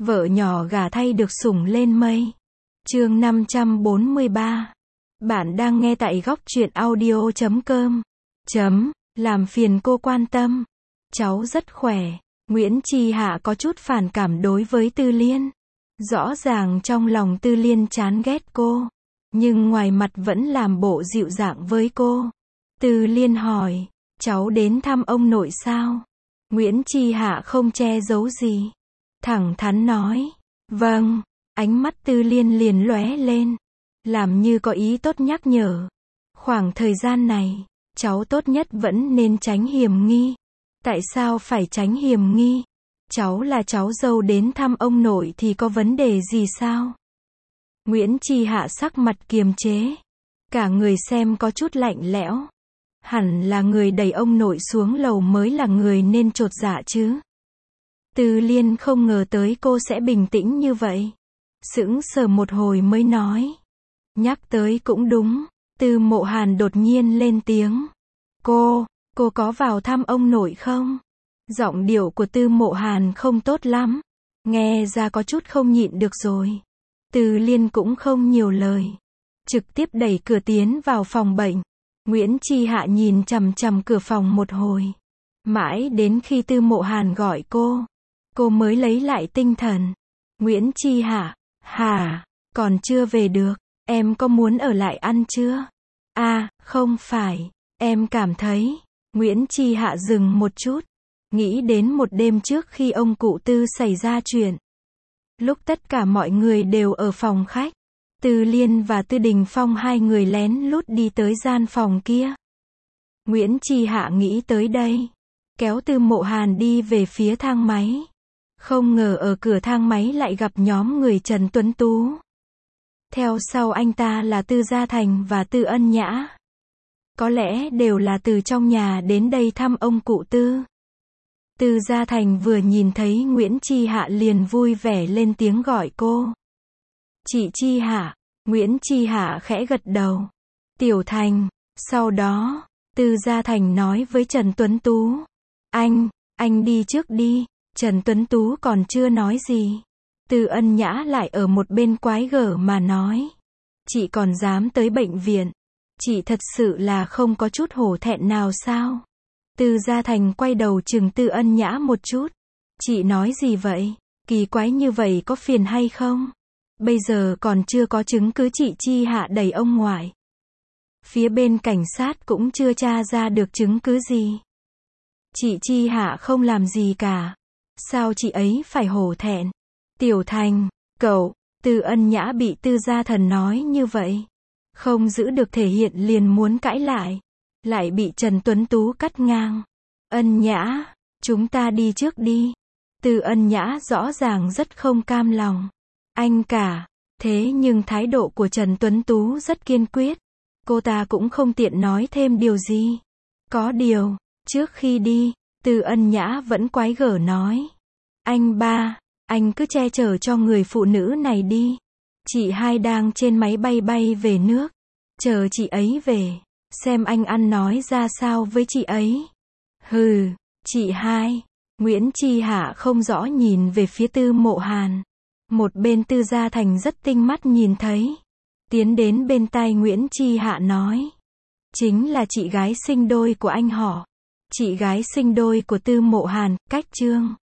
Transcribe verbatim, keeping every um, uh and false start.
Vợ nhỏ gả thay được sủng lên mây. Chương năm trăm bốn mươi ba. Bạn đang nghe tại góc truyện audio chấm com. Chấm, làm phiền cô quan tâm. Cháu rất khỏe. Nguyễn Chi Hạ có chút phản cảm đối với Tư Liên. Rõ ràng trong lòng Tư Liên chán ghét cô, nhưng ngoài mặt vẫn làm bộ dịu dàng với cô. Tư Liên hỏi, cháu đến thăm ông nội sao? Nguyễn Chi Hạ không che giấu gì, thẳng thắn nói, vâng. Ánh mắt Tư Liên liền lóe lên, làm như có ý tốt nhắc nhở. Khoảng thời gian này, cháu tốt nhất vẫn nên tránh hiểm nghi. Tại sao phải tránh hiểm nghi? Cháu là cháu dâu đến thăm ông nội thì có vấn đề gì sao? Nguyễn Chi Hạ sắc mặt kiềm chế, cả người xem có chút lạnh lẽo. Hẳn là người đẩy ông nội xuống lầu mới là người nên chột dạ chứ. Tư Liên không ngờ tới cô sẽ bình tĩnh như vậy. Sững sờ một hồi mới nói. Nhắc tới cũng đúng. Tư Mộ Hàn đột nhiên lên tiếng. Cô, cô có vào thăm ông nội không? Giọng điệu của Tư Mộ Hàn không tốt lắm. Nghe ra có chút không nhịn được rồi. Tư Liên cũng không nhiều lời, trực tiếp đẩy cửa tiến vào phòng bệnh. Nguyễn Chi Hạ nhìn chằm chằm cửa phòng một hồi. Mãi đến khi Tư Mộ Hàn gọi cô, cô mới lấy lại tinh thần. Nguyễn Chi Hạ, hả, còn chưa về được, em có muốn ở lại ăn chưa? À, không phải, em cảm thấy. Nguyễn Chi Hạ dừng một chút, nghĩ đến một đêm trước khi ông cụ Tư xảy ra chuyện. Lúc tất cả mọi người đều ở phòng khách, Tư Liên và Tư Đình Phong hai người lén lút đi tới gian phòng kia. Nguyễn Chi Hạ nghĩ tới đây, kéo Tư Mộ Hàn đi về phía thang máy. Không ngờ ở cửa thang máy lại gặp nhóm người Trần Tuấn Tú. Theo sau anh ta là Tư Gia Thành và Tư Ân Nhã. Có lẽ đều là từ trong nhà đến đây thăm ông cụ Tư. Tư Gia Thành vừa nhìn thấy Nguyễn Chi Hạ liền vui vẻ lên tiếng gọi cô. Chị Chi Hạ. Nguyễn Chi Hạ khẽ gật đầu. Tiểu Thành. Sau đó, Tư Gia Thành nói với Trần Tuấn Tú. Anh, anh đi trước đi. Trần Tuấn Tú còn chưa nói gì. Tư Ân Nhã lại ở một bên quái gở mà nói. Chị còn dám tới bệnh viện. Chị thật sự là không có chút hổ thẹn nào sao? Tư Gia Thành quay đầu chừng Tư Ân Nhã một chút. Chị nói gì vậy? Kỳ quái như vậy có phiền hay không? Bây giờ còn chưa có chứng cứ chị Chi Hạ đẩy ông ngoại. Phía bên cảnh sát cũng chưa tra ra được chứng cứ gì. Chị Chi Hạ không làm gì cả. Sao chị ấy phải hổ thẹn? Tiểu Thành, cậu, Tư Ân Nhã bị Tư Gia Thần nói như vậy, không giữ được thể hiện liền muốn cãi lại. Lại bị Trần Tuấn Tú cắt ngang. Ân Nhã, chúng ta đi trước đi. Tư Ân Nhã rõ ràng rất không cam lòng. Anh cả. Thế nhưng thái độ của Trần Tuấn Tú rất kiên quyết. Cô ta cũng không tiện nói thêm điều gì. Có điều, trước khi đi, Tư Ân Nhã vẫn quái gở nói. Anh ba, anh cứ che chở cho người phụ nữ này đi. Chị hai đang trên máy bay bay về nước. Chờ chị ấy về, xem anh ăn nói ra sao với chị ấy. Hừ, chị hai. Nguyễn Chi Hạ không rõ nhìn về phía Tư Mộ Hàn. Một bên Tư Gia Thành rất tinh mắt nhìn thấy. Tiến đến bên tai Nguyễn Chi Hạ nói. Chính là chị gái sinh đôi của anh họ. Chị gái sinh đôi của Tư Mộ Hàn, Cách Trương.